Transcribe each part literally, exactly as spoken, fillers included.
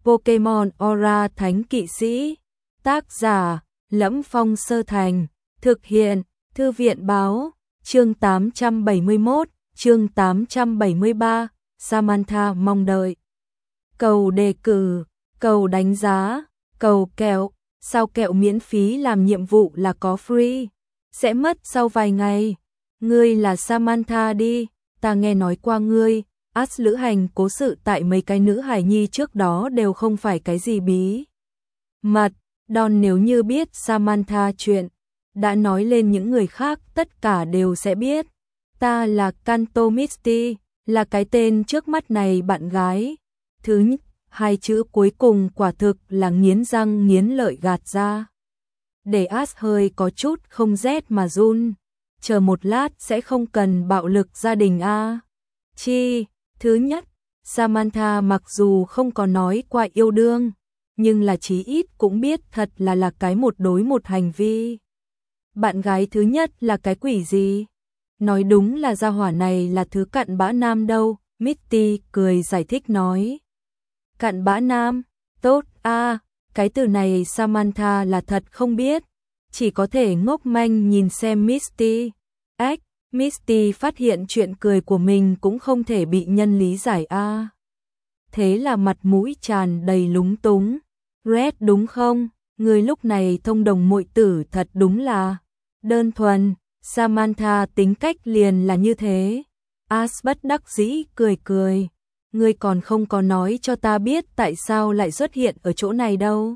Pokemon Aura Thánh Kỵ Sĩ. Tác giả: Lẫm Phong Sơ Thành. Thực hiện: Thư viện báo. Chương tám trăm bảy mươi mốt, chương tám trăm bảy mươi ba, Samantha mong đợi. Cầu đề cử, cầu đánh giá, cầu kẹo. Sao kẹo miễn phí làm nhiệm vụ là có free? Sẽ mất sau vài ngày. Ngươi là Samantha đi, ta nghe nói qua ngươi. Ash lữ hành cố sự tại mấy cái nữ hài nhi trước đó đều không phải cái gì bí mật. Don nếu như biết Samantha chuyện đã nói lên những người khác tất cả đều sẽ biết. Ta là Kanto Misty, là cái tên trước mắt này bạn gái. Thứ nhất, hai chữ cuối cùng quả thực là nghiến răng nghiến lợi gạt ra. Để Ash hơi có chút không rét mà run. Chờ một lát sẽ không cần bạo lực gia đình a. Chi, thứ nhất, Samantha mặc dù không có nói qua yêu đương, nhưng là chí ít cũng biết thật là là cái một đối một hành vi. Bạn gái thứ nhất là cái quỷ gì? Nói đúng là gia hỏa này là thứ cặn bã nam đâu, Misty cười giải thích nói. Cặn bã nam, tốt a, à, cái từ này Samantha là thật không biết, chỉ có thể ngốc manh nhìn xem Misty. Ách, Misty phát hiện chuyện cười của mình cũng không thể bị nhân lý giải a. À. Thế là mặt mũi tràn đầy lúng túng. Red đúng không? Người lúc này thông đồng muội tử thật đúng là đơn thuần. Samantha tính cách liền là như thế. Ash bất đắc dĩ cười cười. Ngươi còn không có nói cho ta biết tại sao lại xuất hiện ở chỗ này đâu.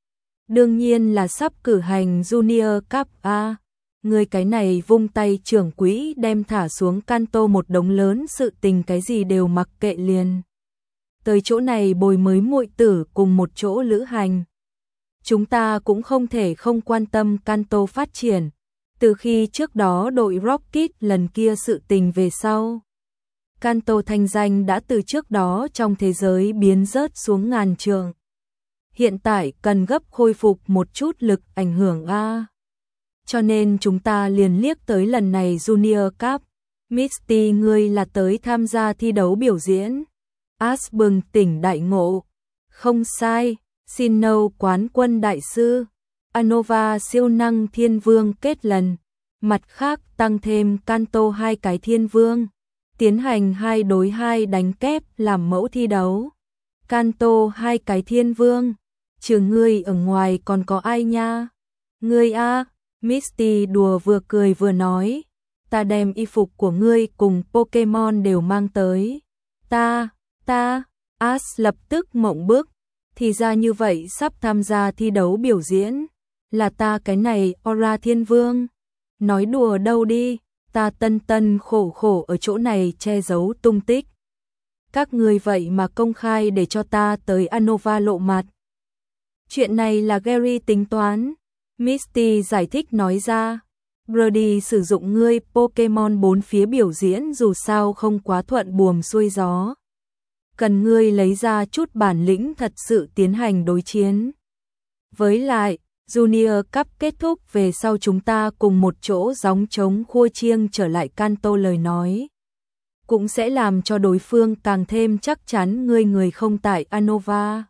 Đương nhiên là sắp cử hành Junior Cup a. Ngươi cái này vung tay trưởng quỹ đem thả xuống Kanto một đống lớn sự tình cái gì đều mặc kệ liền. Tới chỗ này bồi mới muội tử cùng một chỗ lữ hành. Chúng ta cũng không thể không quan tâm Kanto phát triển. Từ khi trước đó đội Rocket lần kia sự tình về sau, Kanto thanh danh đã từ trước đó trong thế giới biến rớt xuống ngàn trượng. Hiện tại cần gấp khôi phục một chút lực ảnh hưởng a. Cho nên chúng ta liền liếc tới lần này Junior Cup. Misty ngươi là tới tham gia thi đấu biểu diễn. Ash bừng tỉnh đại ngộ. Không sai, Sinnoh quán quân đại sư, Unova siêu năng thiên vương kết lần. Mặt khác tăng thêm Kanto hai cái thiên vương. Tiến hành hai đối hai đánh kép làm mẫu thi đấu. Kanto hai cái thiên vương. Trừ ngươi ở ngoài còn có ai nha? Ngươi a, Misty đùa vừa cười vừa nói. Ta đem y phục của ngươi cùng Pokemon đều mang tới. Ta, ta, Ash lập tức mộng bức. Thì ra như vậy sắp tham gia thi đấu biểu diễn. Là ta cái này Aura thiên vương. Nói đùa đâu đi. Ta tân tân khổ khổ ở chỗ này che giấu tung tích. Các người vậy mà công khai để cho ta tới Unova lộ mặt. Chuyện này là Gary tính toán. Misty giải thích nói ra. Brody sử dụng ngươi Pokemon bốn phía biểu diễn dù sao không quá thuận buồm xuôi gió. Cần ngươi lấy ra chút bản lĩnh thật sự tiến hành đối chiến. Với lại, Junior Cup kết thúc về sau chúng ta cùng một chỗ gióng trống khua chiêng trở lại Kanto lời nói. Cũng sẽ làm cho đối phương càng thêm chắc chắn ngươi người không tại Unova.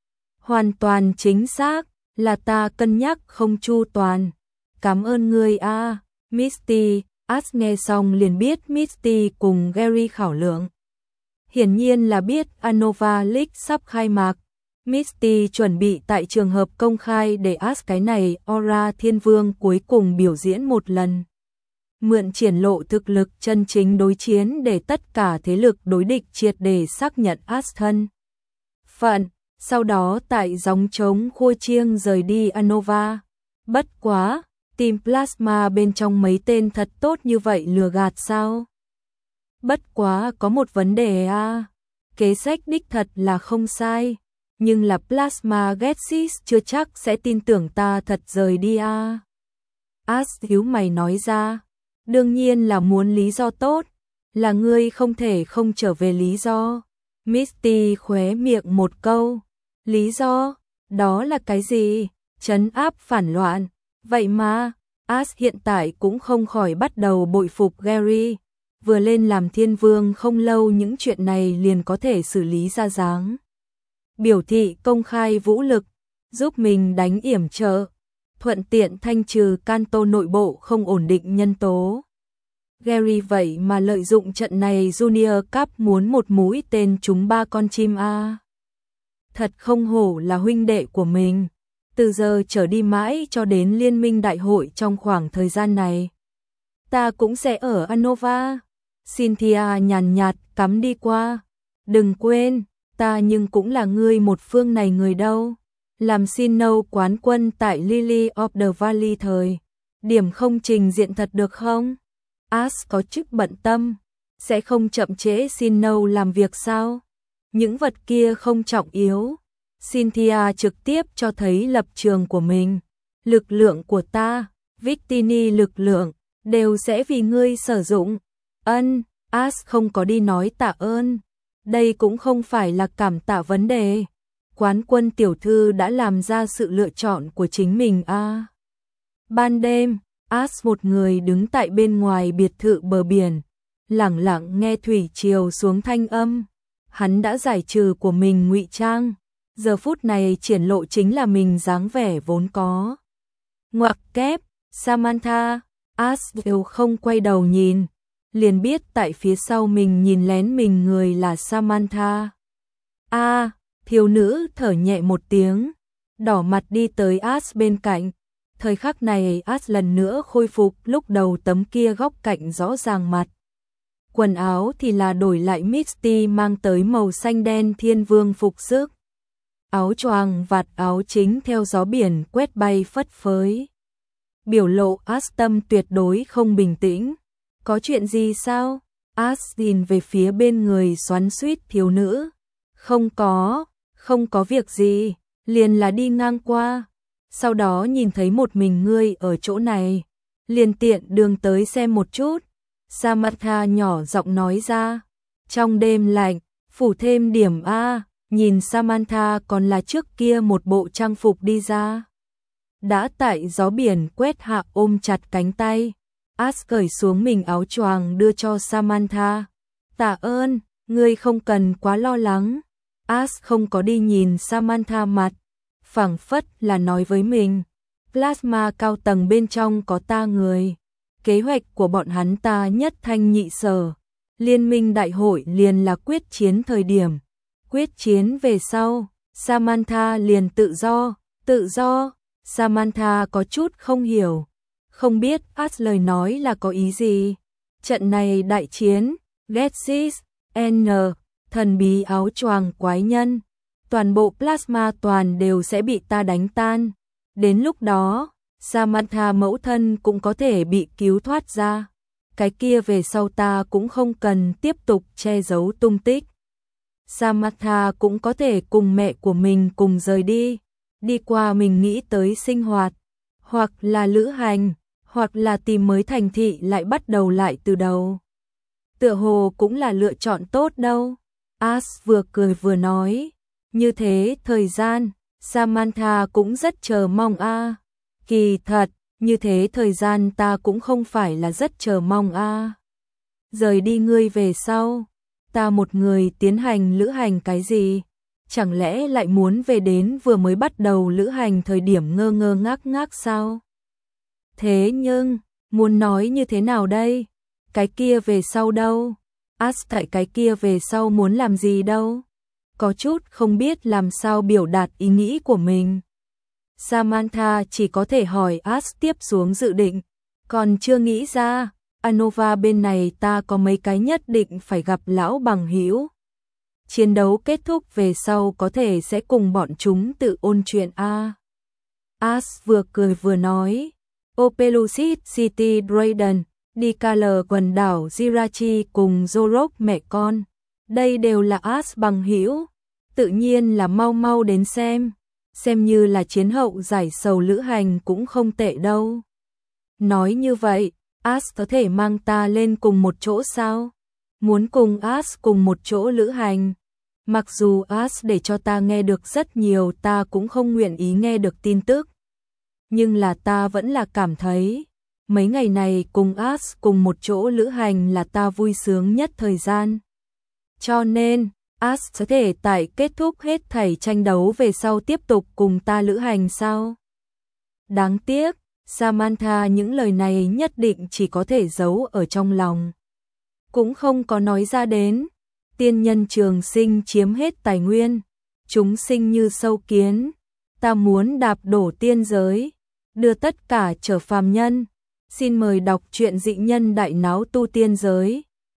Hoàn toàn chính xác, là ta cân nhắc không chu toàn. Cảm ơn ngươi a, à. Misty. Ash nghe xong liền biết Misty cùng Gary khảo lượng. Hiển nhiên là biết Unova League sắp khai mạc. Misty chuẩn bị tại trường hợp công khai để Ash cái này Aura thiên vương cuối cùng biểu diễn một lần. Mượn triển lộ thực lực chân chính đối chiến để tất cả thế lực đối địch triệt để xác nhận Ash thân phận. Sau đó tại gióng trống khua chiêng rời đi Unova. Bất quá, Team Plasma bên trong mấy tên thật tốt như vậy lừa gạt sao? Bất quá có một vấn đề a, à. Kế sách đích thật là không sai, nhưng là Plasma Getsis chưa chắc sẽ tin tưởng ta thật rời đi a. À. Ash hiếu mày nói ra, đương nhiên là muốn lý do tốt, là ngươi không thể không trở về lý do. Misty khóe miệng một câu, lý do, đó là cái gì? Trấn áp phản loạn. Vậy mà, Ash hiện tại cũng không khỏi bắt đầu bội phục Gary. Vừa lên làm thiên vương không lâu những chuyện này liền có thể xử lý ra dáng. biểu thị công khai vũ lực, giúp mình đánh yểm trợ, thuận tiện thanh trừ Kanto nội bộ không ổn định nhân tố. Gary vậy mà lợi dụng trận này Junior Cup muốn một mũi tên trúng ba con chim a. Thật không hổ là huynh đệ của mình. Từ giờ trở đi mãi cho đến liên minh đại hội trong khoảng thời gian này. Ta cũng sẽ ở Anova. Cynthia nhàn nhạt cắm đi qua. Đừng quên, ta nhưng cũng là người một phương này người đâu. Làm xin nâu quán quân tại Lily of the Valley thời. Điểm không trình diện thật được không? Ash có chức bận tâm. Sẽ không chậm trễ xin nâu làm việc sao? Những vật kia không trọng yếu. Cynthia trực tiếp cho thấy lập trường của mình. Lực lượng của ta, Victini lực lượng, đều sẽ vì ngươi sử dụng. Ân, Ash không có đi nói tạ ơn. Đây cũng không phải là cảm tạ vấn đề. Quán quân tiểu thư đã làm ra sự lựa chọn của chính mình a. À. Ban đêm, Ash một người đứng tại bên ngoài biệt thự bờ biển, lẳng lặng nghe thủy triều xuống thanh âm. Hắn đã giải trừ của mình ngụy trang, giờ phút này triển lộ chính là mình dáng vẻ vốn có. Ngoặc kép, Samantha, Ash đều không quay đầu nhìn, liền biết tại phía sau mình nhìn lén mình người là Samantha. A, à, thiếu nữ thở nhẹ một tiếng, đỏ mặt đi tới Ash bên cạnh. Thời khắc này Ash lần nữa khôi phục lúc đầu tấm kia góc cạnh rõ ràng mặt. Quần áo thì là đổi lại Misty mang tới màu xanh đen thiên vương phục sức. Áo choàng vạt áo chính theo gió biển quét bay phất phới. Biểu lộ Ash tâm tuyệt đối không bình tĩnh. Có chuyện gì sao? Ash nhìn về phía bên người xoắn xuýt thiếu nữ. Không có, không có việc gì, liền là đi ngang qua. Sau đó nhìn thấy một mình ngươi ở chỗ này, liền tiện đường tới xem một chút. Samantha nhỏ giọng nói ra. Trong đêm lạnh, phủ thêm điểm A, nhìn Samantha còn là trước kia một bộ trang phục đi ra. Đã tại gió biển quét hạ ôm chặt cánh tay. Ash cởi xuống mình áo choàng đưa cho Samantha. Tạ ơn, ngươi không cần quá lo lắng. Ash không có đi nhìn Samantha mặt, phảng phất là nói với mình. Plasma cao tầng bên trong có ta người. Kế hoạch của bọn hắn ta nhất thanh nhị sở. Liên minh đại hội liền là quyết chiến thời điểm. Quyết chiến về sau, Samantha liền tự do, tự do. Samantha có chút không hiểu. Không biết Ash lời nói là có ý gì. Trận này đại chiến, Getsis, N, thần bí áo choàng quái nhân. Toàn bộ plasma toàn đều sẽ bị ta đánh tan. Đến lúc đó, Samantha mẫu thân cũng có thể bị cứu thoát ra. Cái kia về sau ta cũng không cần tiếp tục che giấu tung tích. Samantha cũng có thể cùng mẹ của mình cùng rời đi. Đi qua mình nghĩ tới sinh hoạt. Hoặc là lữ hành. Hoặc là tìm mới thành thị lại bắt đầu lại từ đầu. Tựa hồ cũng là lựa chọn tốt đâu. Ash vừa cười vừa nói. Như thế thời gian, Samantha cũng rất chờ mong a. À. Kỳ thật, như thế thời gian ta cũng không phải là rất chờ mong a. À. Rời đi ngươi về sau, ta một người tiến hành lữ hành cái gì? Chẳng lẽ lại muốn về đến vừa mới bắt đầu lữ hành thời điểm ngơ ngơ ngác ngác sao? Thế nhưng, muốn nói như thế nào đây? Cái kia về sau đâu? Ash tại cái kia về sau muốn làm gì đâu? Có chút không biết làm sao biểu đạt ý nghĩ của mình. Samantha chỉ có thể hỏi Ash tiếp xuống dự định. Còn chưa nghĩ ra, Anova bên này ta có mấy cái nhất định phải gặp lão bằng hữu. Chiến đấu kết thúc về sau có thể sẽ cùng bọn chúng tự ôn chuyện a. Ash vừa cười vừa nói. Opelucid City Drayden, Dikaler quần đảo Jirachi cùng Zorok mẹ con. Đây đều là Ash bằng hữu, tự nhiên là mau mau đến xem, xem như là chiến hậu giải sầu lữ hành cũng không tệ đâu. Nói như vậy, Ash có thể mang ta lên cùng một chỗ sao? Muốn cùng Ash cùng một chỗ lữ hành. Mặc dù Ash để cho ta nghe được rất nhiều ta cũng không nguyện ý nghe được tin tức. Nhưng là ta vẫn là cảm thấy, mấy ngày này cùng Ash cùng một chỗ lữ hành là ta vui sướng nhất thời gian. Cho nên, As có thể tại kết thúc hết thảy tranh đấu về sau tiếp tục cùng ta lữ hành sao? Đáng tiếc, Samantha những lời này nhất định chỉ có thể giấu ở trong lòng. Cũng không có nói ra đến. Tiên nhân trường sinh chiếm hết tài nguyên. Chúng sinh như sâu kiến. Ta muốn đạp đổ tiên giới. Đưa tất cả trở phàm nhân. Xin mời đọc truyện Dị Nhân Đại Náo Tu Tiên Giới.